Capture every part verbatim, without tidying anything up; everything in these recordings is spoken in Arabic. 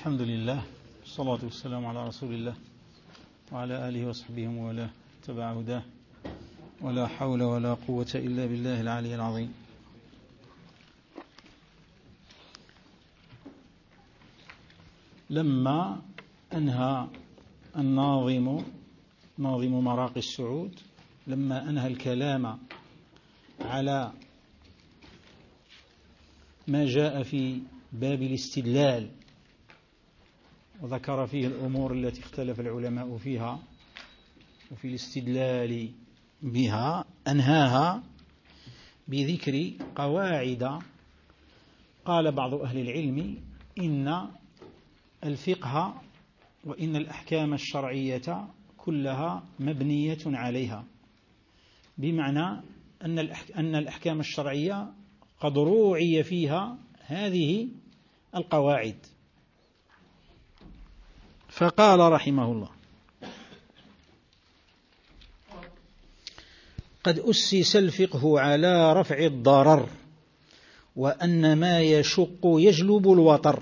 الحمد لله والصلاة والسلام على رسول الله وعلى آله وصحبه وله تبع هداه ولا حول ولا قوة إلا بالله العلي العظيم. لما أنهى الناظم ناظم مراقي السعود لما أنهى الكلام على ما جاء في باب الاستدلال وذكر فيه الأمور التي اختلف العلماء فيها وفي الاستدلال بها، أنهاها بذكر قواعد قال بعض أهل العلم إن الفقه وإن الأحكام الشرعية كلها مبنية عليها، بمعنى أن الأحكام الشرعية قد روعي فيها هذه القواعد. فقال رحمه الله: قد أسس الفقه على رفع الضرر وأن ما يشق يجلب الوطر،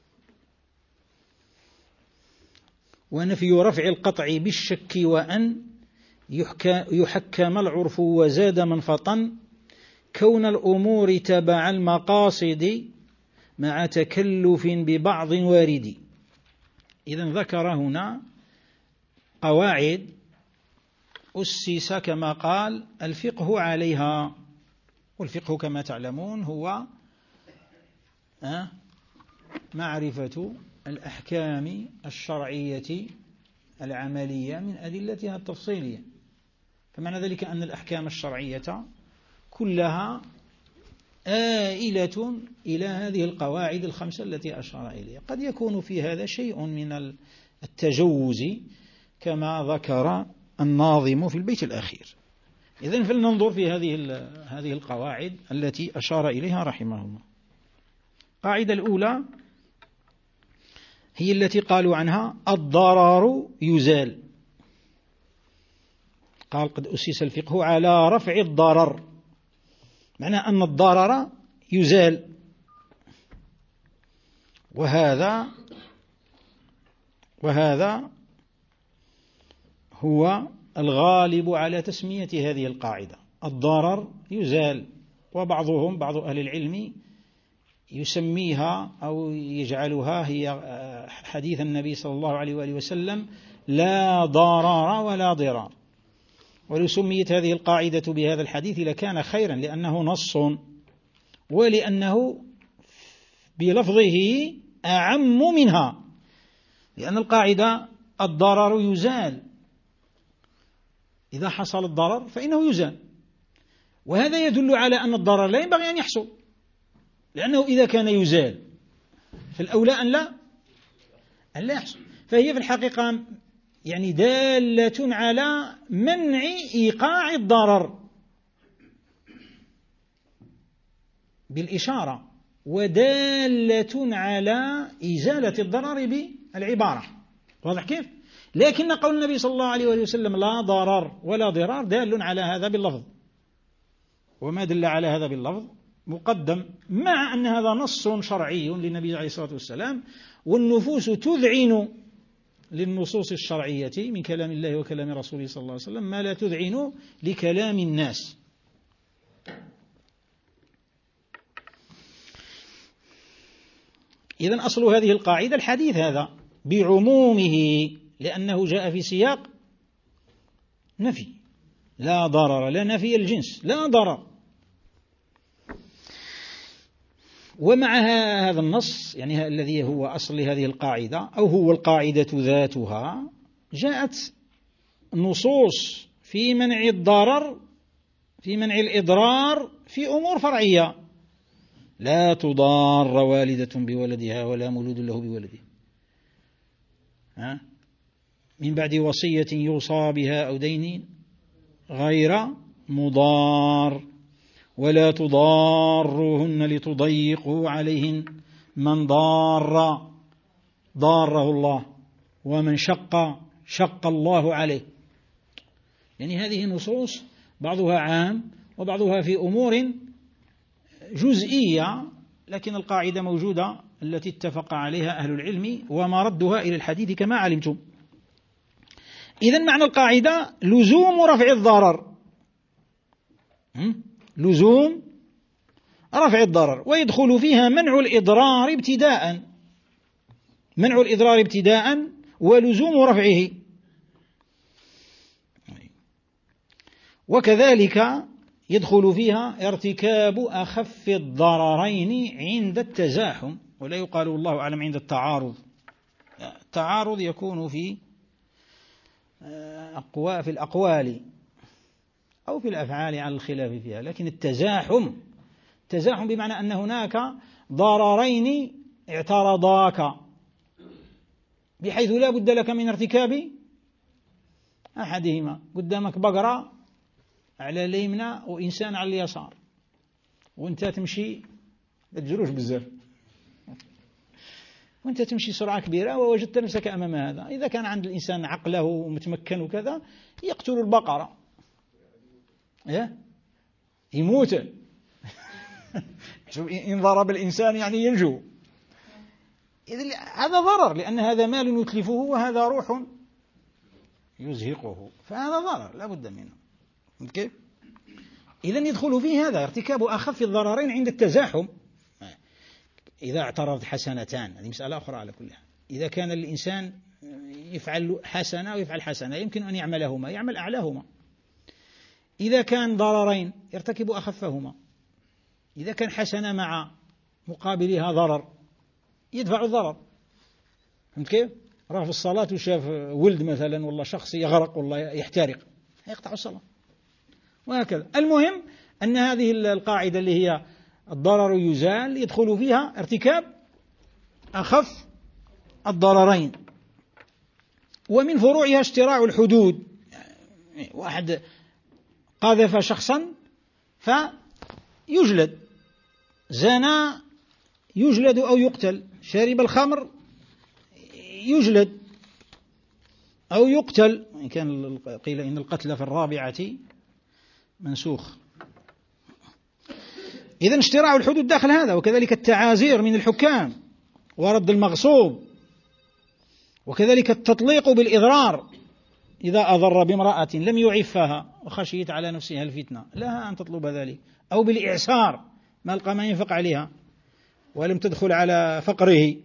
ونفي رفع القطع بالشك، وأن يحكم العرف وزاد من فطن، كون الأمور تبع المقاصد مع تكلف ببعض وارد. إذن ذكر هنا قواعد أسس كما قال الفقه عليها، والفقه كما تعلمون هو معرفة الأحكام الشرعية العملية من أدلتها التفصيلية. فمعنى ذلك أن الأحكام الشرعية كلها آئلة إلى هذه القواعد الخمسة التي أشار إليها. قد يكون في هذا شيء من التجوز كما ذكر الناظم في البيت الأخير. إذن فلننظر في هذه هذه القواعد التي أشار إليها رحمه الله. القاعدة الأولى هي التي قالوا عنها الضرر يزال. قال قد أسس الفقه على رفع الضرر، معنى أن الضرر يزال، وهذا وهذا هو الغالب على تسمية هذه القاعدة، الضرر يزال. وبعضهم بعض أهل العلم يسميها أو يجعلها هي حديث النبي صلى الله عليه وآله وسلم: لا ضرر ولا ضرار. ولو سميت هذه القاعدة بهذا الحديث لكان خيرا، لأنه نص ولأنه بلفظه أعم منها، لأن القاعدة الضرر يزال، إذا حصل الضرر فإنه يزال، وهذا يدل على أن الضرر لا ينبغي أن يحصل، لأنه إذا كان يزال فالأولى أن لا أن لا يحصل. فهي في الحقيقة يعني دالة على منع إيقاع الضرر بالإشارة، ودالة على إزالة الضرر بالعبارة. واضح كيف؟ لكن قول النبي صلى الله عليه وسلم لا ضرر ولا ضرار دال على هذا باللفظ، وما دل على هذا باللفظ مقدم، مع أن هذا نص شرعي للنبي عليه الصلاة والسلام، والنفوس تذعن للنصوص الشرعية من كلام الله وكلام رسوله صلى الله عليه وسلم ما لا تذعن لكلام الناس. إذن أصل هذه القاعدة الحديث هذا بعمومه، لأنه جاء في سياق نفي، لا ضرر، لا نفي الجنس، لا ضرر. ومع هذا النص يعني الذي هو أصل هذه القاعدة أو هو القاعدة ذاتها، جاءت نصوص في منع الضرر، في منع الإضرار في أمور فرعية: لا تضار والدة بولدها ولا مولود له بولده، ها؟ من بعد وصية يوصى بها أو دين غير مضار، ولا تضاروهن لتضيقوا عليهن، من ضار ضاره الله، ومن شق شق الله عليه. يعني هذه نصوص بعضها عام وبعضها في أمور جزئية، لكن القاعدة موجودة التي اتفق عليها أهل العلم ومردها إلى الحديث كما علمتم. إذن معنى القاعدة لزوم رفع الضرر، لزوم رفع الضرر، ويدخل فيها منع الإضرار ابتداء، منع الإضرار ابتداء ولزوم رفعه. وكذلك يدخل فيها ارتكاب أخف الضررين عند التزاحم، ولا يقال والله أعلم عند التعارض. التعارض يكون في أقوى في الأقوال أو في الأفعال على الخلاف فيها، لكن التزاحم التزاحم بمعنى أن هناك ضررين اعترضاك بحيث لا بد لك من ارتكاب أحدهما. قدامك بقرة على اليمنى وإنسان على اليسار، وانت تمشي ما تجروش بزاف، وانت تمشي سرعة كبيرة ووجدت نفسك أمام هذا. إذا كان عند الإنسان عقله ومتمكن وكذا يقتل البقرة، يموت. إن ضرب الإنسان يعني ينجو. هذا ضرر، لأن هذا مال يتلفه وهذا روح يزهقه، فهذا ضرر لا بد منه. كيف؟ إذن يدخل فيه هذا ارتكاب أخف الضررين عند التزاحم. إذا اعترض حسنتان، هذه مسألة أخرى على كلها. إذا كان الإنسان يفعل حسنة ويفعل حسنة يمكن أن يعملهما، يعمل أعلاهما. إذا كان ضررين يرتكب أخفهما. إذا كان حسنة مع مقابلها ضرر يدفع الضرر. فهمت كيف؟ راه في الصلاة وشاف ولد مثلا والله شخص يغرق والله يحترق، يقطع الصلاة، وهكذا. المهم أن هذه القاعدة اللي هي الضرر يزال يدخل فيها ارتكاب أخف الضررين. ومن فروعها اشتراع الحدود. واحد قذف شخصا فيجلد، زنى يجلد أو يقتل، شرب الخمر يجلد أو يقتل، إن كان قيل إن القتل في الرابعة منسوخ. إذن اشتراع الحدود داخل هذا. وكذلك التعازير من الحكام ورد المغصوب، وكذلك التطليق بالإضرار إذا أضر بامرأة لم يعفها وخشيت على نفسها الفتنة لها أن تطلب ذلك، أو بالإعسار ما لقى ما ينفق عليها ولم تدخل على فقره.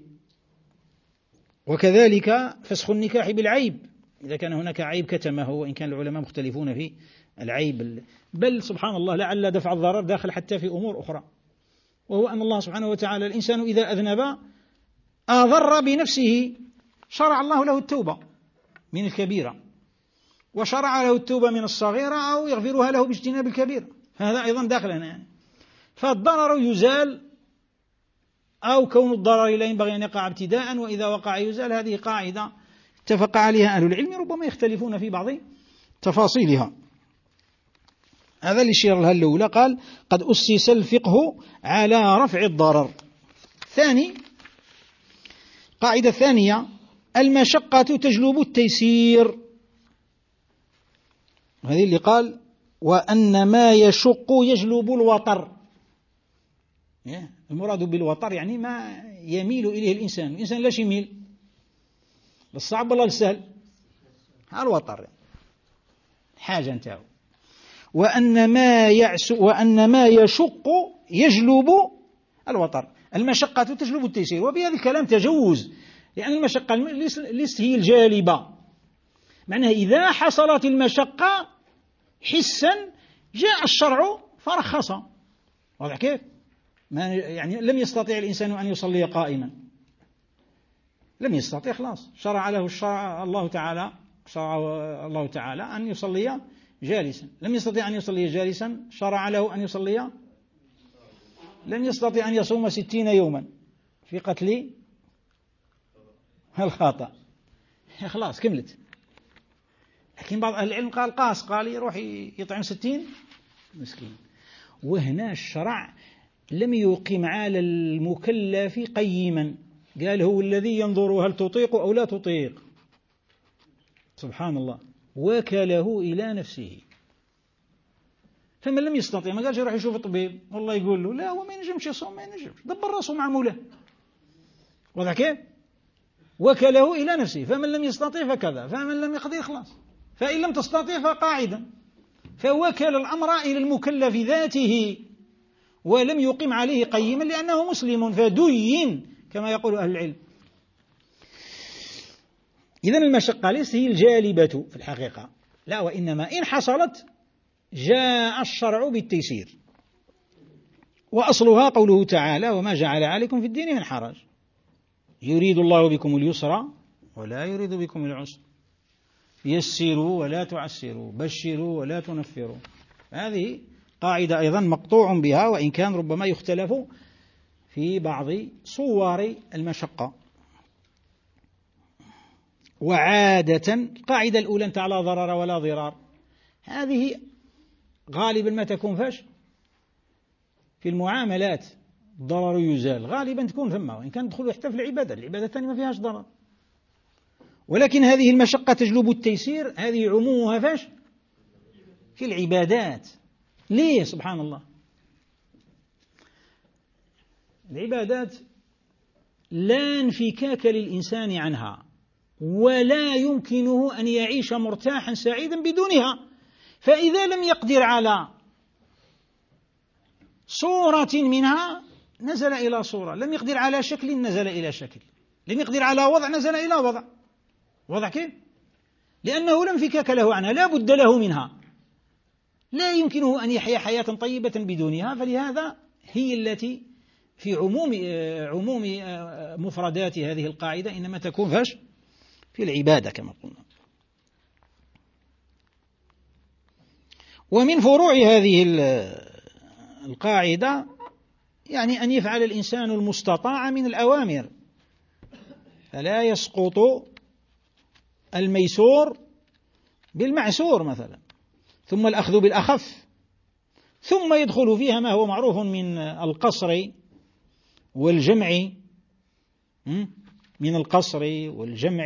وكذلك فسخ النكاح بالعيب إذا كان هناك عيب كتمه، وإن كان العلماء مختلفون في العيب، بل سبحان الله لعل دفع الضرر داخل حتى في أمور أخرى، وهو أن الله سبحانه وتعالى الإنسان إذا أذنب أضر بنفسه شرع الله له التوبة من الكبيرة، وشرع له التوبة من الصغيرة أو يغفرها له باجتناب الكبيرة، هذا أيضا داخل هنا يعني. فالضرر يزال، أو كون الضرر لا ينبغي أن يقع ابتداء، وإذا وقع يزال. هذه قاعدة اتفق عليها أهل العلم، ربما يختلفون في بعض تفاصيلها. هذا اللي شير لها الأولى، قال قد أسس الفقه على رفع الضرر. ثاني قاعدة ثانية المشقة تجلب التيسير، هذه اللي قال وأن ما يشق يجلب الوطر. المراد بالوطر يعني ما يميل إليه الإنسان. الإنسان لاش يميل للصعب ولا للسهل؟ الوطر حاجة انتهى. وأن ما يعس وأن ما يشق يجلب الوطر، المشقة تجلب التيسير. وبهذا الكلام تجوز، لأن المشقة ليست هي الجالبة، معناها إذا حصلت المشقة حسا جاء الشرع فرخص. واضح كيف؟ ما يعني لم يستطيع الإنسان أن يصلي قائما، لم يستطيع، خلاص شرع له الشرع الله تعالى شرع الله تعالى أن يصلي جالسا. لم يستطيع أن يصلي جالسا، شرع له أن يصلي. لم يستطيع أن يصوم ستين يوما في قتل الخطأ، خلاص كملت. لكن بعض أهل العلم قال قاس، قال يروح يطعم ستين مسكين. وهنا الشرع لم يقم على المكلف قيما، قال هو الذي ينظر هل تطيق أو لا تطيق. سبحان الله، وكله إلى نفسه. فمن لم يستطيع ما قالش يروح يشوف الطبيب والله يقول له لا هو ما ينجمش يصوم، ما ينجمش، دبر راسه مع مولاه. واضح كيف؟ وكله إلى نفسه، فمن لم يستطيع فكذا، فمن لم يقدر خلاص، فإن لم تستطيع فقاعدا. فوكل الأمر إلى المكلف ذاته ولم يقم عليه قيما لأنه مسلم فدين كما يقول أهل العلم. إذن المشقة ليست هي الجالبة في الحقيقة، لا، وإنما إن حصلت جاء الشرع بالتيسير. وأصلها قوله تعالى: وما جعل عليكم في الدين من حرج يريد الله بكم اليسر ولا يريد بكم العسر يسروا ولا تعسروا بشروا ولا تنفروا. هذه قاعدة أيضا مقطوع بها، وإن كان ربما يختلف في بعض صور المشقة. وعادة القاعدة الأولى أنت على ضرر ولا ضرار، هذه غالبا ما تكون فاش في المعاملات، الضرر يزال غالبا تكون ثم، وإن كان تدخل حتى في العبادة، العبادة الثانية ما فيهاش ضرر. ولكن هذه المشقة تجلب التيسير، هذه عمومها فاش في العبادات. ليه؟ سبحان الله، العبادات لا انفكاك للإنسان عنها، ولا يمكنه أن يعيش مرتاحا سعيدا بدونها. فإذا لم يقدر على صورة منها نزل إلى صورة، لم يقدر على شكل نزل إلى شكل، لم يقدر على وضع نزل إلى وضع. وضع كيف؟ لأنه لم انفكاك له عنها، لا بد له منها، لا يمكنه أن يحيا حياة طيبة بدونها. فلهذا هي التي في عموم عموم مفردات هذه القاعدة إنما تكون فاش في العبادة كما قلنا. ومن فروع هذه القاعدة يعني أن يفعل الإنسان المستطاع من الأوامر، فلا يسقط الميسور بالمعسور مثلا، ثم الأخذ بالأخف، ثم يدخل فيها ما هو معروف من القصر والجمع، من القصر والجمع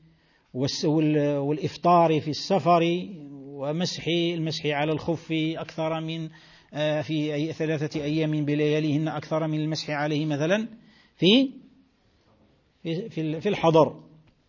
والإفطار في السفر ومسح المسح على الخف أكثر من في أي ثلاثة أيام بلياليهن أكثر من المسح عليه مثلا في في في الحضر.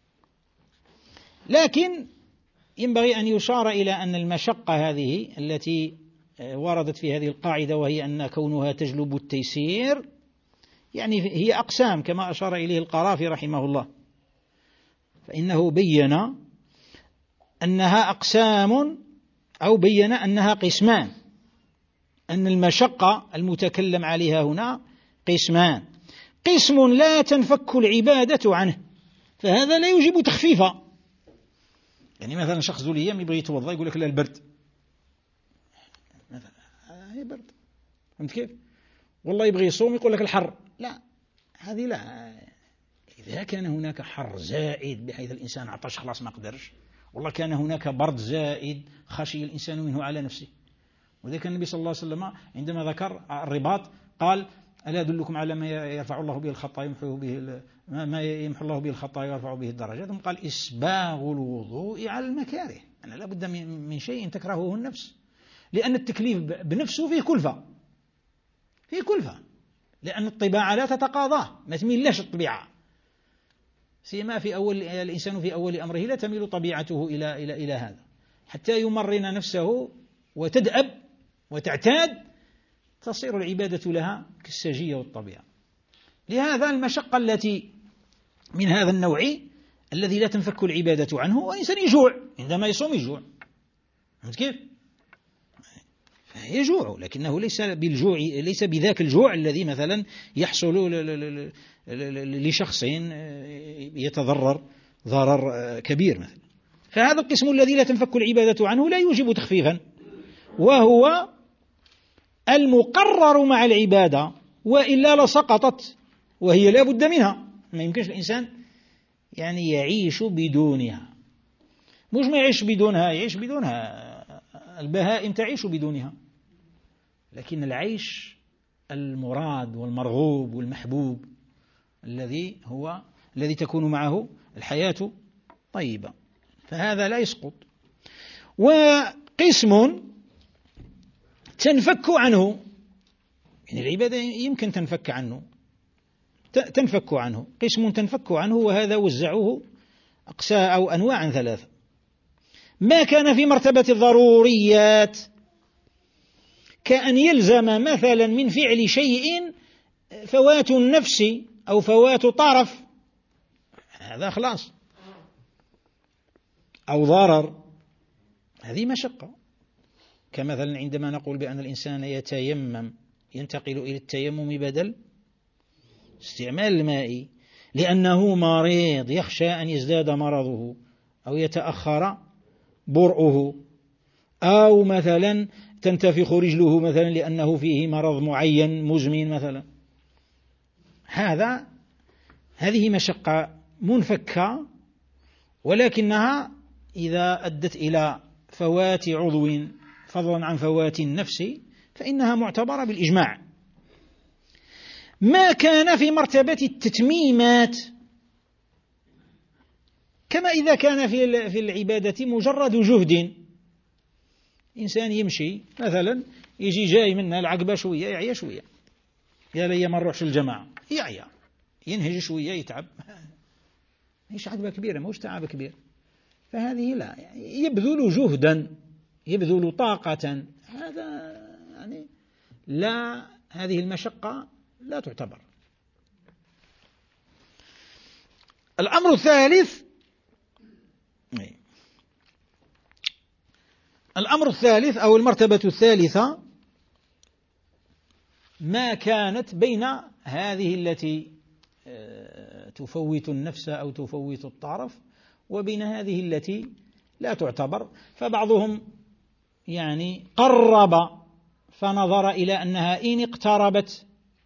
لكن ينبغي أن يشار إلى أن المشقة هذه التي وردت في هذه القاعدة، وهي أن كونها تجلب التيسير، يعني هي أقسام كما أشار إليه القرافي رحمه الله، فإنه بين أنها أقسام، أو بين أنها قسمان، أن المشقة المتكلم عليها هنا قسمان: قسم لا تنفك العبادة عنه، فهذا لا يوجب تخفيفا. يعني مثلا شخص ذو الأيام يبغي يتوضأ يقول لك لا البرد، مثلا هي برد، فهمت كيف؟ والله يبغي يصوم يقول لك الحر، لا، هذه لا. إذا كان هناك حر زائد بحيث الإنسان عطش خلاص ما قدرش، والله كان هناك برد زائد خشي الإنسان منه على نفسه. وذلك النبي صلى الله عليه وسلم عندما ذكر الرباط قال: ألا أدلكم على ما يرفع الله به الخطايا يمحو به ما يمحو الله به الخطايا ويرفع به الدرجات؟ ثم قال: إسباغ الوضوء على المكاره. أنا لا بد من شيء تكرهه النفس، لأن التكليف بنفسه فيه كلفة، فيه كلفة، لأن الطباعة لا تتقاضاه، ما تميلش الطبيعة، سيما في أول الإنسان في أول أمره لا تميل طبيعته إلى إلى إلى هذا، حتى يمرن نفسه وتدأب وتعتاد، تصير العبادة لها كالسجية والطبيعة. لهذا المشقة التي من هذا النوع الذي لا تنفك العبادة عنه، وإنسان يجوع عندما يصوم يجوع، فهمت كيف؟ يجوع، لكنه ليس بالجوع، ليس بذاك الجوع الذي مثلا يحصل لشخص يتضرر ضرر كبير مثلا. فهذا القسم الذي لا تنفك العبادة عنه لا يوجب تخفيفا، وهو المقرر مع العبادة، وإلا لسقطت، وهي لا بد منها. ما يمكنش الإنسان يعني يعيش بدونها، مش ما يعيش بدونها، يعيش بدونها، البهائم تعيش بدونها، لكن العيش المراد والمرغوب والمحبوب الذي هو الذي تكون معه الحياة طيبة، فهذا لا يسقط. وقسم تنفك عنه، يعني العبادة يمكن تنفك عنه، تنفك عنه، قسم تنفك عنه، وهذا وزعوه أقساء أو أنواعا ثلاثة. ما كان في مرتبة الضروريات كأن يلزم مثلا من فعل شيء فوات النفس أو فوات طرف، هذا خلاص، أو ضرر، هذه مشقة. كمثلا عندما نقول بأن الإنسان يتيمم، ينتقل إلى التيمم بدل استعمال الماء لأنه مريض يخشى أن يزداد مرضه أو يتأخر برؤه، أو مثلا تنتفخ رجله مثلا لأنه فيه مرض معين مزمن مثلا. هذا هذه مشقة منفكة، ولكنها إذا أدت إلى فوات عضو فضلا عن فوات النفس فإنها معتبرة بالإجماع. ما كان في مرتبة التتميمات، كما إذا كان في العبادة مجرد جهد، إنسان يمشي مثلا يجي جاي منها العقبة شوية يعيا شوية، يا لي ما نروحش الجماعة، يعيا ينهج شوية يتعب، مش عقبة كبيرة، مش تعب كبير، فهذه لا، يبذل جهدا يبذل طاقة، هذا يعني لا، هذه المشقة لا تعتبر. الأمر الثالث الأمر الثالث أو المرتبة الثالثة ما كانت بين هذه التي تفوت النفس أو تفوت الطرف وبين هذه التي لا تعتبر. فبعضهم يعني قرب فنظر إلى أنها إن اقتربت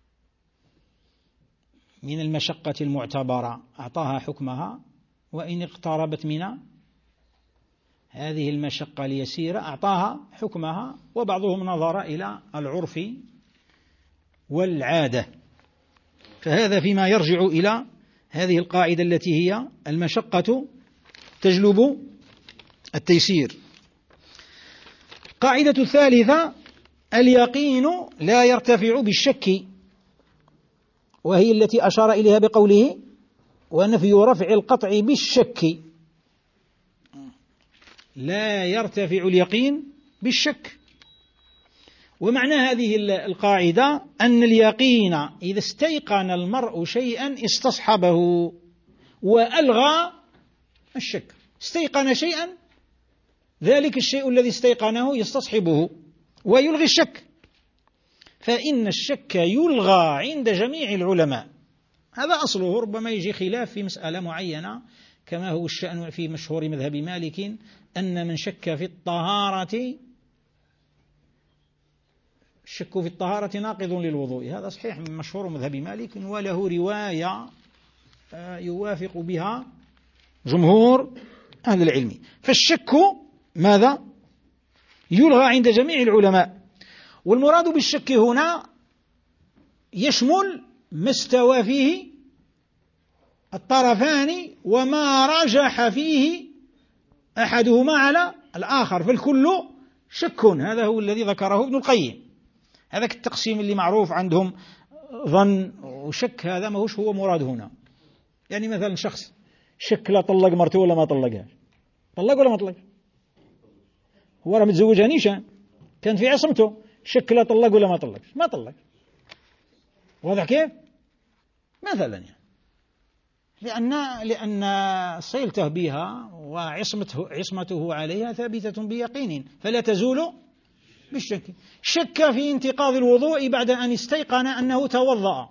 من المشقة المعتبرة أعطاها حكمها، وإن اقتربت من هذه المشقة اليسيرة أعطاها حكمها. وبعضهم نظر إلى العرف والعادة. فهذا فيما يرجع إلى هذه القاعدة التي هي المشقة تجلب التيسير. قاعدة الثالثة اليقين لا يرتفع بالشك، وهي التي أشار إليها بقوله ونفي رفع القطع بالشك. لا يرتفع اليقين بالشك. ومعنى هذه القاعدة أن اليقين إذا استيقن المرء شيئا استصحبه وألغى الشك. استيقن شيئا، ذلك الشيء الذي استيقنه يستصحبه ويلغي الشك، فإن الشك يلغى عند جميع العلماء. هذا أصله، ربما يجي خلاف في مسألة معينة كما هو الشأن في مشهور مذهب مالك أن من شك في الطهارة الشك في الطهارة ناقض للوضوء. هذا صحيح من مشهور مذهب مالك، وله رواية يوافق بها جمهور أهل العلم. فالشك ماذا؟ يلغى عند جميع العلماء. والمراد بالشك هنا يشمل ما استوى فيه الطرفان وما رجح فيه أحدهما على الآخر، فالكل شك. هذا هو الذي ذكره ابن القيم. هذا التقسيم اللي معروف عندهم ظن وشك، هذا ما هوش هو مراد هنا. يعني مثلا شخص شك لا طلق مرته ولا ما طلقها، طلق ولا ما طلق، هو راه متزوجها نيشان، كان في عصمته، شك لا طلق ولا ما طلق، ما طلق. واضح كيف؟ مثلا يعني لأن لأن صلته بها وعصمته عصمته عليها ثابتة بيقين فلا تزول بالشك. شك في انتقاض الوضوء بعد أن استيقن أنه توضأ،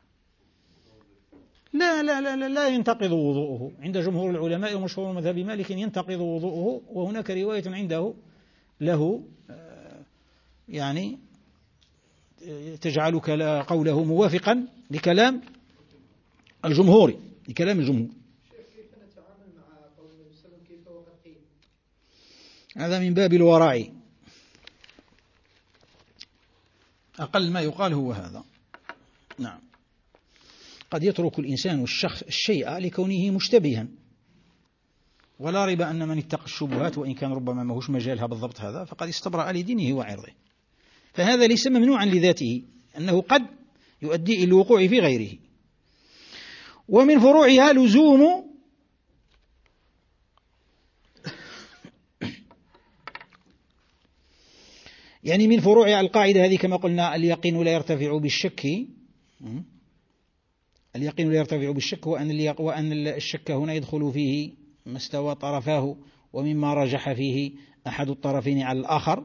لا لا لا لا, لا ينتقض وضوءه عند جمهور العلماء ومشهور مذهب مالك، ينتقض وضوءه. وهناك رواية عنده له يعني تجعل قوله موافقا لكلام الجمهور لكلام الجمهور. كيف نتعامل مع قول النبي صلى الله عليه وسلم كيف وقد قيل؟ هذا من باب الورع، أقل ما يقال هو هذا. نعم، قد يترك الإنسان الشخص الشيء لكونه مشتبها، ولا ريب أن من اتقى الشبهات وإن كان ربما ما هوش مجالها بالضبط هذا فقد استبرأ لدينه وعرضه. فهذا ليس ممنوعا لذاته، أنه قد يؤدي إلى الوقوع في غيره. ومن فروعها لزوم يعني من فروع القاعدة هذه كما قلنا اليقين لا يرتفع بالشك، اليقين لا يرتفع بالشك، وأن وأن الشك هنا يدخل فيه ما استوى طرفاه ومما رجح فيه أحد الطرفين على الآخر.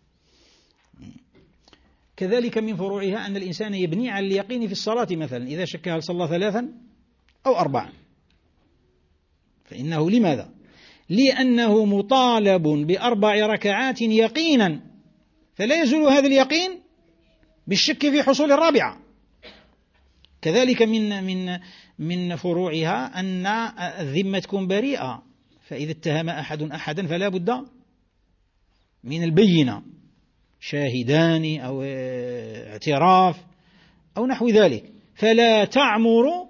كذلك من فروعها أن الإنسان يبني على اليقين في الصلاة، مثلا إذا شك هل صلى ثلاثا أو أربعا، فإنه لماذا؟ لأنه مطالب بأربع ركعات يقينا، فلا يزول هذا اليقين بالشك في حصول الرابعة. كذلك من من من فروعها أن الذمة تكون بريئة، فإذا اتهم أحد أحدا فلا بد من البينة، شاهدان أو اعتراف أو نحو ذلك، فلا تعمر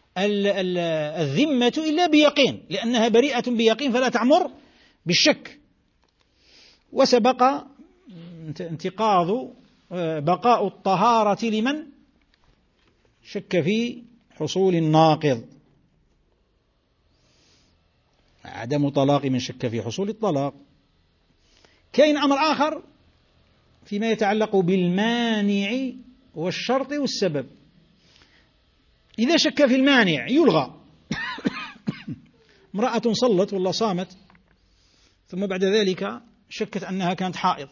الذمة إلا بيقين، لأنها بريئة بيقين فلا تعمر بالشك. وسبق انتقاض بقاء الطهارة لمن شك في حصول الناقض، عدم طلاق من شك في حصول الطلاق. كاين أمر آخر فيما يتعلق بالمانع والشرط والسبب. إذا شك في المانع يلغى. امرأة صلت والله صامت، ثم بعد ذلك شكت أنها كانت حائض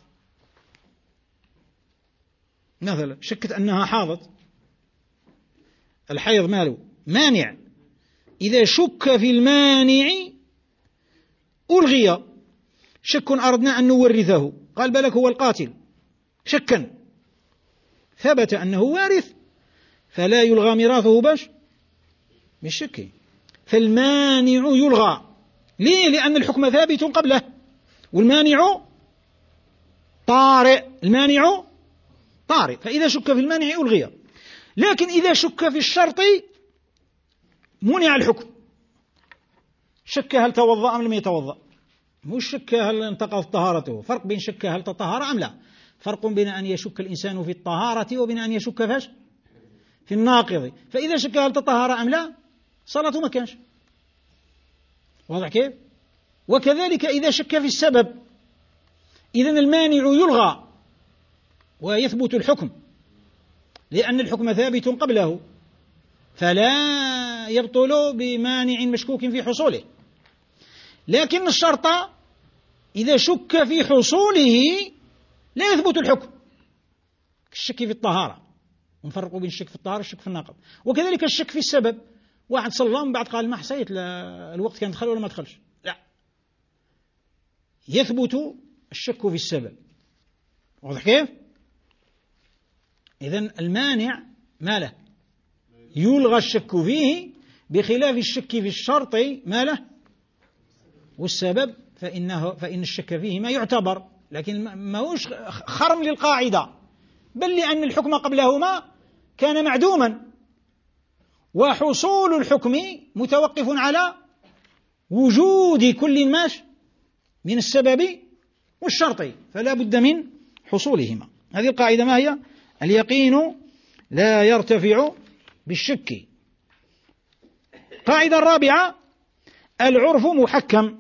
مثلا، شكت أنها حاضت، الحيض ماله مانع، إذا شك في المانع ألغي. شك أردنا أن نورثه، قال بالك هو القاتل، شكا ثبت أنه وارث فلا يلغى ميراثه باش بالشك، فالمانع يلغى. ليه؟ لأن الحكم ثابت قبله، والمانع طارئ، المانع طارئ، فإذا شك في المانع ألغي. لكن إذا شك في الشرط منع الحكم. شك هل توضأ أم لم يتوضأ، مش شك هل انتقضت طهارته، فرق بين شك هل تطهر أم لا، فرق بين أن يشك الإنسان في الطهارة وبين أن يشك فاش في الناقض. فإذا شك هل تطهر أم لا صلاته ما كانش، واضح كيف؟ وكذلك إذا شك في السبب، إذن المانع يلغى ويثبت الحكم، لأن الحكم ثابت قبله، فلا يبطل بمانع مشكوك في حصوله. لكن الشرط إذا شك في حصوله لا يثبت الحكم، الشك في الطهارة، ونفرق بين الشك في الطهارة والشك في الناقض. وكذلك الشك في السبب، واحد صلى من بعد قال ما حسيت الوقت كان دخل ولا ما دخلش، لا، يثبت الشك في السبب، واضح كيف؟ إذن المانع ما له يلغى الشك فيه، بخلاف الشك في الشرط ما له والسبب فإنه فإن الشك فيه ما يعتبر، لكن ما هوش خرم للقاعدة، بل لأن الحكم قبلهما كان معدوما، وحصول الحكم متوقف على وجود كل ماش من السبب والشرط، فلا بد من حصولهما. هذه القاعدة ما هي؟ اليقين لا يرتفع بالشك. قاعدة الرابعة العرف محكم.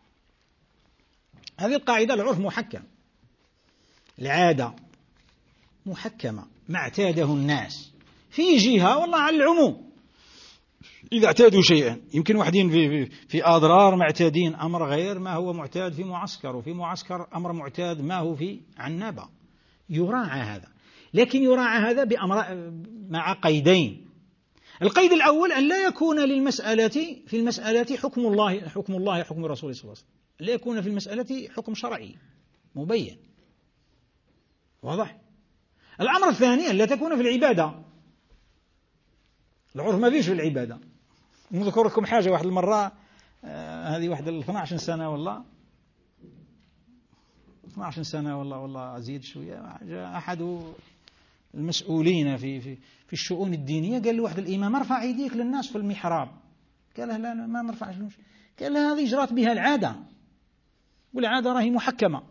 هذه القاعدة العرف محكم، العادة محكمة، ما اعتاده الناس في جهة والله على العموم. إذا اعتادوا شيئا، يمكن واحدين في, في, في أضرار معتادين أمر غير ما هو معتاد في معسكر، وفي معسكر أمر معتاد ما هو في عنابة، يراعى هذا. لكن يراعى هذا بأمر مع قيدين. القيد الأول أن لا يكون للمسألة في المسألة حكم الله حكم الله حكم رسوله صلى الله عليه وسلم، لا يكون في المسألة حكم شرعي مبين، واضح؟ الأمر الثاني أن لا تكون في العبادة، العرف ما فيش في العبادة. نذكر لكم حاجة، واحد المرة آه هذه واحد اثنتي عشرة سنة والله اثنتي عشرة سنة والله والله أزيد شوية، جاء أحد المسؤولين في في في الشؤون الدينية قال له واحد الإمام ارفع يديك للناس في المحراب، قال له لا ما نرفعش، قال له هذه جرات بها العادة، والعادة راهي محكمة.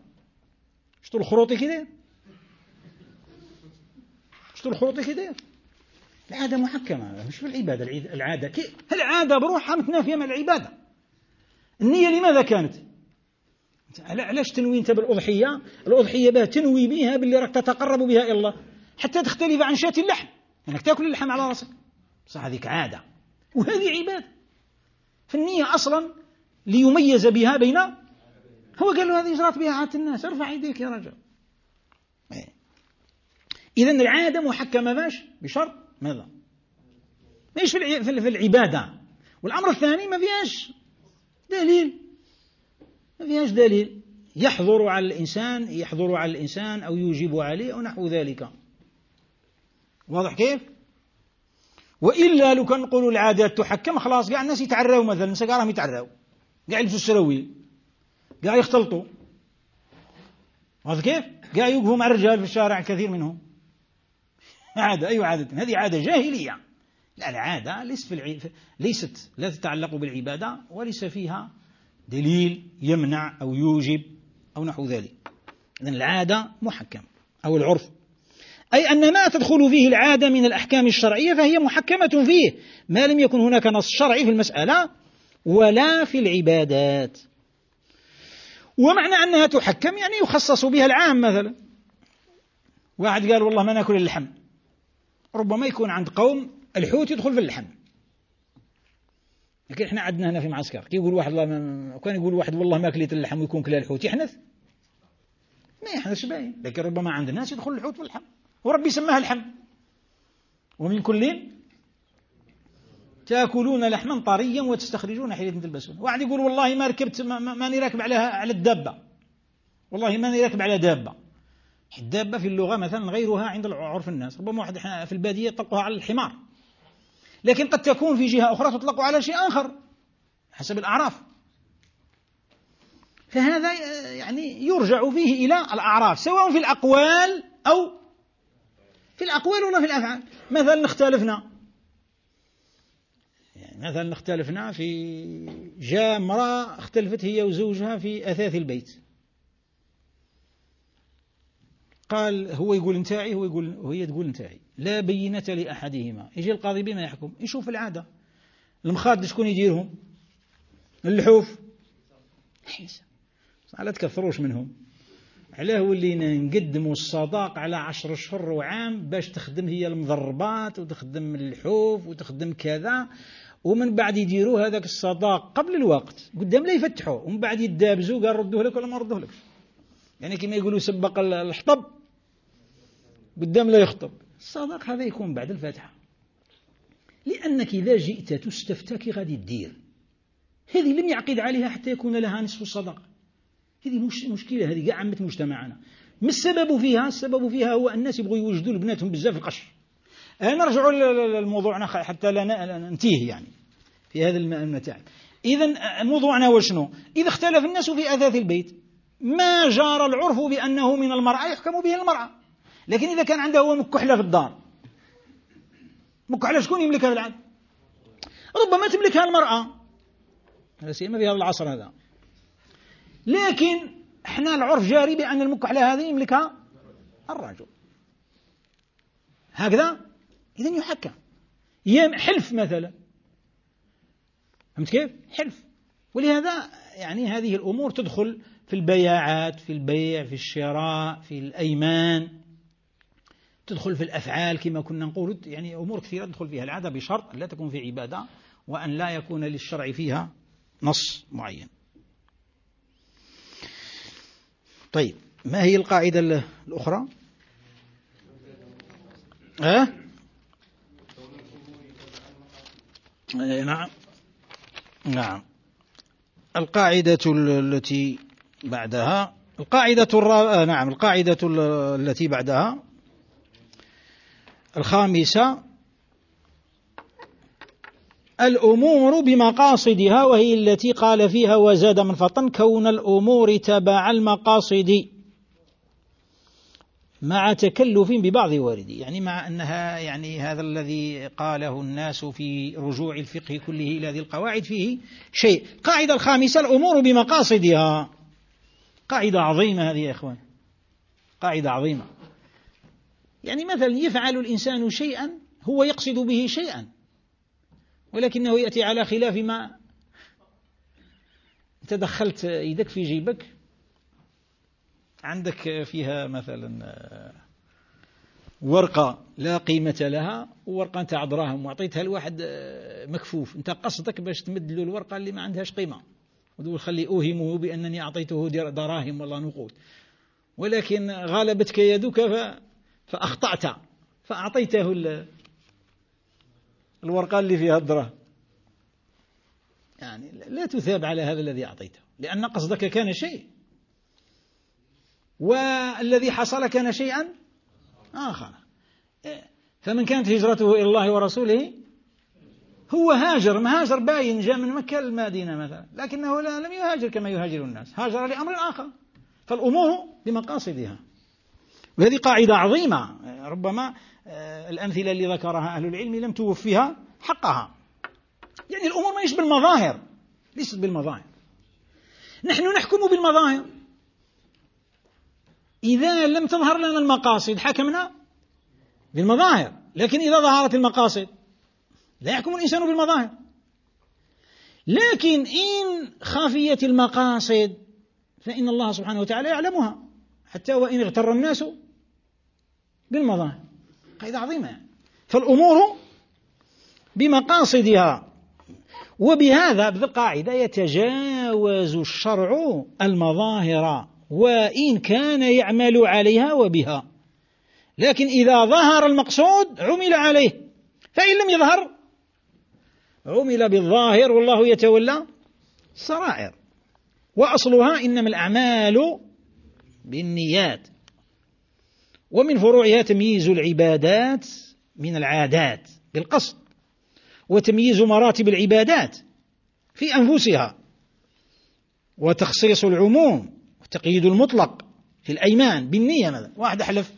شفتوا الخروطي كده، شفتوا الخروطي كده، العادة محكمة مش في العبادة. العادة العادة بروحها متنافية مع العبادة. النية لماذا كانت؟ علاش تنوي أنت بالأضحية؟ الأضحية بها تنوي بها باللي راك تتقرب بها إلى الله حتى تختلف عن شاة اللحم، أنك تأكل اللحم على رأسك، صح؟ هذيك عادة وهذه عبادة. فالنية أصلا ليميز بها بين، هو قال له هذه جرت بها عادة الناس، ارفع يديك يا رجل. إذن العادة محكمة باش بشرط ماذا؟ ماهيش في العبادة. والأمر الثاني ما فيهاش دليل، ما فيهاش دليل يحضر على الإنسان يحضر على الإنسان أو يوجب عليه أو نحو ذلك. واضح كيف؟ وإلا لو كان نقولوا العادات تحكم خلاص قاع الناس يتعراوا، مثلا سكارهم يتعراوا، قاع يلبسوا السراويل، قاع يختلطوا، واضح كيف؟ قاع يوقفوا مع الرجال في الشارع كثير منهم. عادة، أي عادة؟ هذه عادة جاهلية. لا، العادة ليست في الع... ليست لا تتعلق بالعبادة وليس فيها دليل يمنع أو يوجب أو نحو ذلك. إذن العادة محكم أو العرف، أي أن ما تدخل فيه العادة من الأحكام الشرعية فهي محكمة فيه ما لم يكن هناك نص شرعي في المسألة ولا في العبادات. ومعنى أنها تحكم يعني يخصص بها العام. مثلا واحد قال والله ما نأكل اللحم، ربما يكون عند قوم الحوت يدخل في اللحم، لكن احنا عندنا هنا في معسكر كي يقول واحد ما كان يقول واحد والله ما أكلت اللحم ويكون كلا الحوت، يحنث؟ ما يحنثش باين، لكن ربما عند الناس يدخل الحوت في اللحم وربي سماها اللحم. ومن كل تأكلون لحما طريا وتستخرجون حلية تلبسون. واحد يقول والله ما ركبت ماني راكب عليها على الدابة، والله ماني راكب على دابة. الدابة في اللغة مثلا غيرها عند عرف الناس، ربما واحد في البادية يطلقها على الحمار، لكن قد تكون في جهة أخرى تطلق على شيء آخر حسب الأعراف. فهذا يعني يرجع فيه إلى الأعراف سواء في الأقوال أو في الأقوال ولا في الأفعال. مثلا نختلفنا يعني مثلا نختلفنا في جاء امرأة اختلفت هي وزوجها في أثاث البيت، قال هو يقول انتاعي هو يقول وهي تقول انتاعي، لا بينة لأحدهما، يجي القاضي بما يحكم، يشوف العادة. المخاد شكون يديرهم؟ اللحوف، لا تكثروش منهم، علاه ولينا نقدموا الصداق على عشر أشهر وعام باش تخدم هي المضربات وتخدم اللحوف وتخدم كذا، ومن بعد يديروا هذاك الصداق قبل الوقت قدام لا يفتحوا، ومن بعد يدابزوا قال ردوه لك ولا ما ردوه لك. يعني كما يقولوا سبق الحطب قدام لا يخطب. الصداق هذا يكون بعد الفاتحة، لأنك إذا جئت تستفتك غادي تدير هذه لم يعقد عليها حتى يكون لها نصف الصداق. هذه مش مشكلة، هذه قاع عامة مجتمعنا. ما السبب فيها؟ السبب فيها هو الناس يبغوا يوجدوا لبناتهم بزاف القش. نرجع للموضوعنا حتى لا ننتهي يعني في هذا المتاع. إذن موضوعنا وشنو؟ إذا اختلف الناس في أثاث البيت ما جار العرف بأنه من المرأة يحكم به المرأة، لكن إذا كان عنده هو مكحلة في الدار، مكحلة شكون يملكها في العالم؟ ربما تملكها المرأة، لا سيما في هذا العصر هذا، لكن احنا العرف جاري بأن المكحلة هذه يملكها الرجل هكذا. إذن يحكم. حلف مثلا، فهمت كيف؟ حلف. ولهذا يعني هذه الأمور تدخل في البياعات، في البيع، في الشراء، في الأيمان، تدخل في الأفعال كما كنا نقول، يعني أمور كثيرة تدخل فيها العادة بشرط أن لا تكون في عبادة وأن لا يكون للشرع فيها نص معين. طيب، ما هي القاعدة الأخرى؟ أه؟ نعم نعم القاعدة التي بعدها القاعدة الرابعة، نعم القاعدة التي بعدها الخامسة، الأمور بمقاصدها، وهي التي قال فيها وزاد من فطن كون الأمور تبع المقاصد مع تكلف ببعض وارد، يعني مع أنها يعني هذا الذي قاله الناس في رجوع الفقه كله إلى هذه القواعد فيه شيء. قاعدة الخامسة الأمور بمقاصدها، قاعدة عظيمة هذه يا إخوان، قاعدة عظيمة. يعني مثلا يفعل الإنسان شيئا هو يقصد به شيئا ولكنه يأتي على خلاف ما. أنت دخلت يدك في جيبك، عندك فيها مثلا ورقة لا قيمة لها وورقة نتاع دراهم وعطيتها لواحد مكفوف، أنت قصدك باش تمد له الورقة اللي ما عندهاش قيمة وتقول خلي أوهمه بأنني أعطيته دراهم ولا نقود، ولكن غالبتك يدك فأخطأت فأعطيته الورقة اللي فيها الدراهم، يعني لا تثاب على هذا الذي أعطيته لأن قصدك كان شيء والذي حصل كان شيئا آخر. فمن كانت هجرته إلى الله ورسوله هو هاجر، مهاجر باين جاء من مكة للمدينة مثلا، لكنه لم يهاجر كما يهاجر الناس، هاجر لأمر آخر. فالأمور بمقاصدها، وهذه قاعدة عظيمة ربما الأمثلة اللي ذكرها أهل العلم لم توفيها حقها. يعني الأمور ما يش بالمظاهر، ليست بالمظاهر. نحن نحكم بالمظاهر، إذا لم تظهر لنا المقاصد حكمنا بالمظاهر، لكن إذا ظهرت المقاصد لا يحكم الإنسان بالمظاهر. لكن إن خافيت المقاصد فإن الله سبحانه وتعالى يعلمها حتى وإن اغتر الناس بالمظاهر. قاعدة عظيمة. فالأمور بمقاصدها، وبهذا بالقاعدة يتجاوز الشرع المظاهر وإن كان يعمل عليها وبها، لكن إذا ظهر المقصود عمل عليه، فإن لم يظهر عمل بالظاهر والله يتولى السرائر. وأصلها إنما الأعمال بالنيات، ومن فروعها تمييز العبادات من العادات بالقصد، وتمييز مراتب العبادات في أنفسها، وتخصيص العموم وتقييد المطلق في الأيمان بالنية. مثلا واحد حلف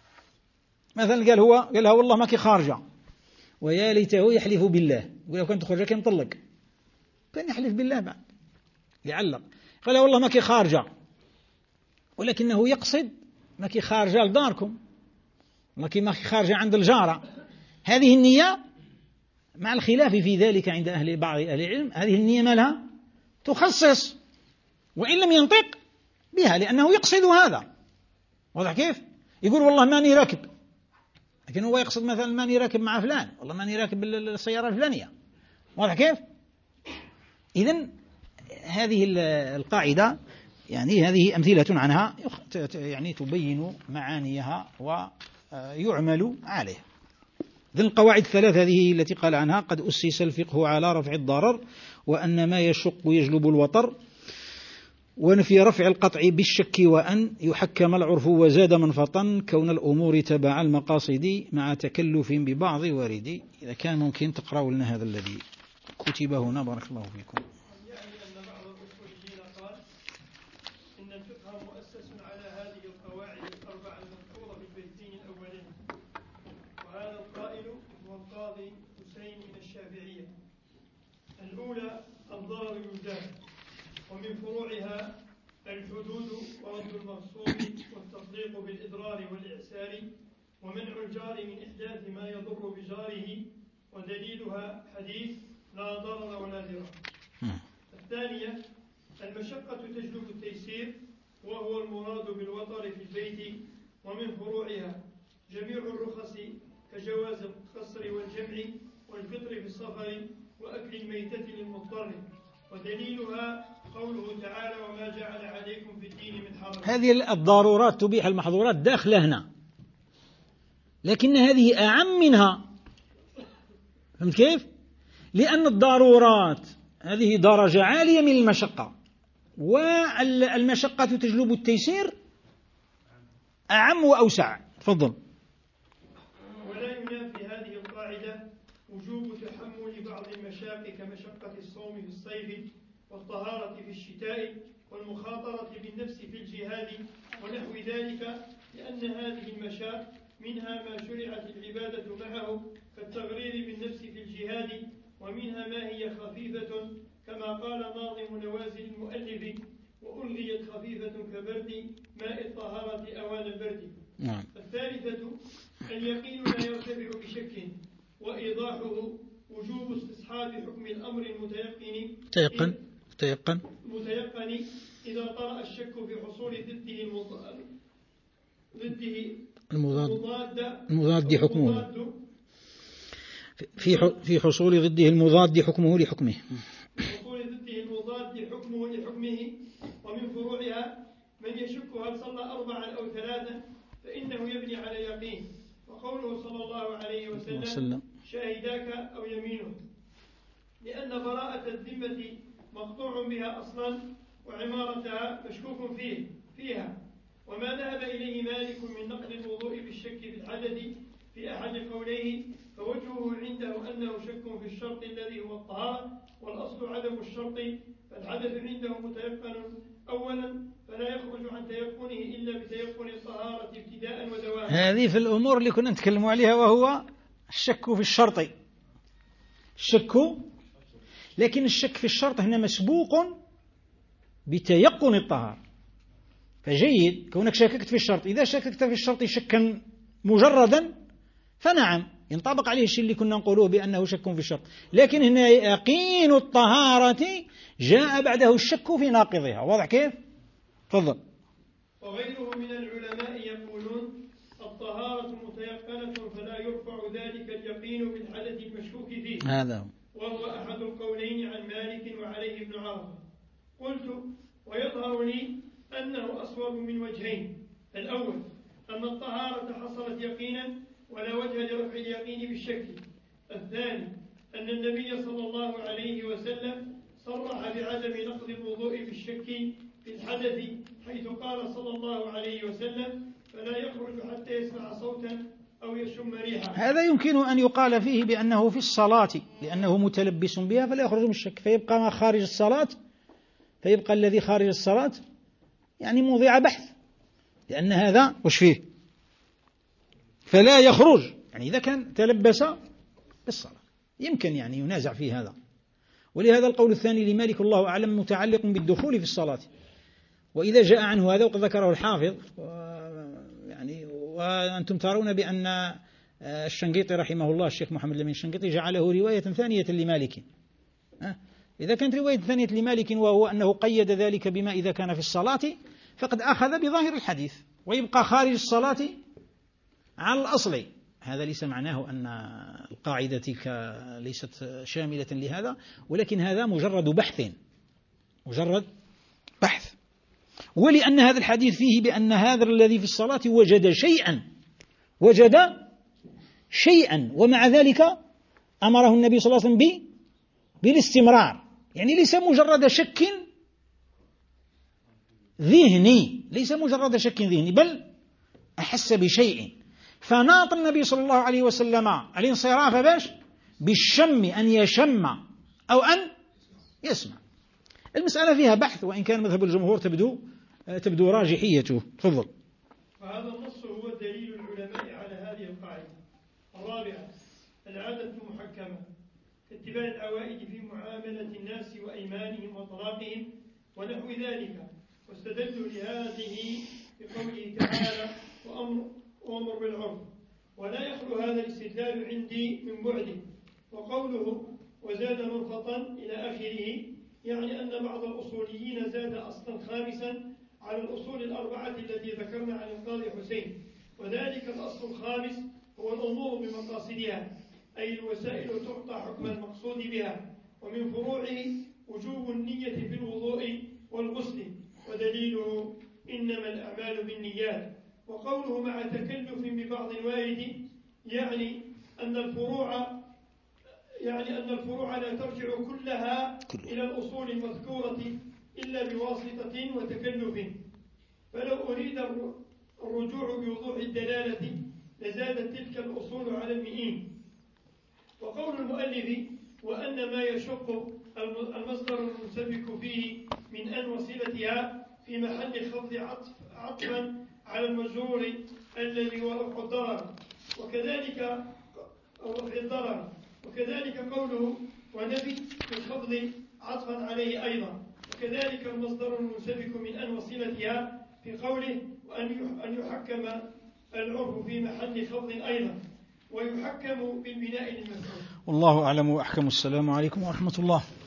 مثلا قال هو قال له والله ما كي خارجة، ويا ليته يحلف بالله، يقول لو كنت خرجة كان مطلق، كان يحلف بالله بعد يعلق، قال والله ما كي خارجة، ولكنه يقصد ما كي خارجة لداركم، ما كي ما كي خارجة عند الجارة. هذه النية مع الخلاف في ذلك عند أهل بعض أهل العلم، هذه النية ما لها تخصص وإن لم ينطق بها، لأنه يقصد هذا. واضح كيف؟ يقول والله ماني راكب، لكن هو يقصد مثلا ماني راكب مع فلان، والله ماني راكب السيارة الفلانية. واضح كيف؟ إذن هذه القاعدة يعني هذه أمثلة عنها يعني تبين معانيها ويعمل عليها. ذي القواعد الثلاث هذه التي قال عنها قد أسس الفقه على رفع الضرر، وأن ما يشق يجلب الوطر، ونفي رفع القطع بالشك، وأن يحكم العرف وزاد منفطا، كون الأمور تبع المقاصد مع تكلف ببعض وارد. إذا كان ممكن تقرأوا لنا هذا الذي كتب هنا بارك الله فيكم. يعني أن بعض الأصوليين قال إن الفقه مؤسس على هذه القواعد الأربعة المذكورة في البيتين الأولين، وهذا القائل هو القاضي حسين من الشافعية. الأولى الضرر يزال، ومن فروعها الحدود ورد المغصوب والتصديق بالإضرار والإعسار، ومنع الجار من إحداث ما يضر بجاره، ودليلها حديث لا ضرر ولا ضرار. الثانية المشقة تجلب التيسير، وهو المراد بالوطر في البيت. ومن فروعها جميع الرخص كجواز القصر والجمع والفطر في السفر وأكل الميتة للمضطر، ودليلها قوله تعالى وما جعل عليكم في الدين من حرج. هذه الضرورات تبيح المحظورات داخلة هنا، لكن هذه أعم منها. فهمت كيف؟ لأن الضرورات هذه درجة عالية من المشقة، والمشقة تجلب التيسير أعم وأوسع. تفضل. ولا ينافي هذه القاعدة وجوب تحمل بعض المشاق كمشقة الصوم في الصيف، والطهارة في الشتاء، والمخاطرة بالنفس في الجهاد ونحو ذلك، لأن هذه المشاق منها ما شرعت العبادة معه كالتغرير بالنفس في الجهاد، ومنها ما هي خفيفة كما قال ناظم نوازل المؤلف وألغيت خفيفة كبرد ماء الطهارة أوان البرد. نعم. الثالثة اليقين لا يرتفع بشك، وإيضاحه وجوب استصحاب حكم الأمر المتيقن تيقن تيقن متيقن إذا طرأ الشك في حصول ضده المضاد ضده المضاد المضاد حكمه في في حصول ضده المضاد حكمه لحكمه حصول ضده المضاد حكمه لحكمه. ومن فروعها من يشك هل صلى أربعا أو ثلاثا فإنه يبني على يقين، وقوله صلى الله عليه وسلم شاهداك أو يمينه، لأن براءة الذمة مقطوع بها أصلا وعمارتها مشكوك فيه فيها. وما ذهب إليه مالك من نقل الوضوء بالشك في الحدث في أحد قوليه فوجهه عنده أنه شك في الشرط الذي هو الطهارة، والأصل عدم الشرط، فالحدث عنده متيقن أولا فلا يخرج عن تيقنه إلا بتيقن الطهارة ابتداء ودواما. هذه في الأمور اللي كنا نتكلم عليها، وهو الشك في الشرط. الشك، لكن الشك في الشرط هنا مسبوق بتيقن الطهارة. فجيد كونك شككت في الشرط، إذا شككت في الشرط شكا مجردا فنعم ينطبق عليه الشيء اللي كنا نقوله بأنه شك في الشرط، لكن هنا يقين الطهارة جاء بعده الشك في ناقضها. واضح كيف؟ تفضل. وغيره من العلماء يقولون الطهارة متيقنة فلا يرفع ذلك اليقين بالحدث المشكوك فيه، هذا وهو أحد القولين عن مالك وعليه ابن عرفة. قلت ويظهر لي أنه أصوب من وجهين: الأول أن الطهارة حصلت يقينا ولا وجه لرفع اليقين بالشك. الثاني أن النبي صلى الله عليه وسلم صرح بعدم نقض الوضوء بالشك في الحدث، حيث قال صلى الله عليه وسلم فلا يخرج حتى يسمع صوتا أو يشم ريحا. هذا يمكن أن يقال فيه بأنه في الصلاة لأنه متلبس بها فلا يخرج من الشك، فيبقى ما خارج الصلاة، فيبقى الذي خارج الصلاة يعني موضع بحث، لأن هذا وش فيه فلا يخرج، يعني إذا كان تلبس بالصلاة يمكن يعني ينازع في هذا. ولهذا القول الثاني لمالك الله أعلم متعلق بالدخول في الصلاة، وإذا جاء عنه هذا وقد ذكره الحافظ يعني، وأنتم ترون بأن الشنقيطي رحمه الله الشيخ محمد الأمين الشنقيطي جعله رواية ثانية لمالك. إذا كانت رواية ثانية لمالك وهو أنه قيد ذلك بما إذا كان في الصلاة فقد أخذ بظاهر الحديث، ويبقى خارج الصلاة على الأصل. هذا ليس معناه أن القاعدة تلك ليست شاملة لهذا، ولكن هذا مجرد بحث مجرد بحث. ولأن هذا الحديث فيه بأن هذا الذي في الصلاة وجد شيئا وجد شيئا ومع ذلك أمره النبي صلى الله عليه وسلم بالاستمرار، يعني ليس مجرد شك ذهني، ليس مجرد شك ذهني بل أحس بشيء، فناط النبي صلى الله عليه وسلم الانصراف باش بالشم، أن يشم أو أن يسمع. المسألة فيها بحث، وإن كان مذهب الجمهور تبدو تبدو راجحيته. تفضل. فهذا النص هو دليل العلماء على هذه القاعدة. الرابعة العادة المحكمة اتباع العوائد في معاملة الناس وأيمانهم وطلاقهم ونحو ذلك، واستدلوا لهذه بقوله تعالى وأمر, وأمر بالعرف، ولا يخلو هذا الاستدلال عندي من بعده. وقوله وزاد مرفطا إلى آخره يعني أن بعض الأصوليين زاد أصلا خامسا على الأصول الأربعة التي ذكرنا عن القاضي حسين، وذلك الأصل الخامس هو الأمور بمقاصدها، أي الوسائل تعطى حكم المقصود بها. ومن فروعه وجوب النية في الوضوء والغسل، ودليله إنما الأعمال بالنيات. وقوله مع تكلف ببعض الوارد يعني أن الفروع يعني أن الفروع لا ترجع كلها إلى الأصول المذكورة إلا بواسطة وتكلف، فلو أريد الرجوع بوضوح الدلالة لزادت تلك الأصول على المئين. وقول المؤلف وأن ما يشق المصدر المسبك فيه من أن وصلتها في محل خفض عطف عطفا على المجرور الذي هو رفع الضرر، وكذلك رفع الضرر وكذلك قوله ونفي في الخفض عطفا عليه أيضا، وكذلك المصدر المسبك من أن وصلتها في قوله وأن يحكم العرف في محل خفض أيضا. ويحكم بالبناء المفعول. والله أعلم وأحكم. السلام عليكم ورحمة الله.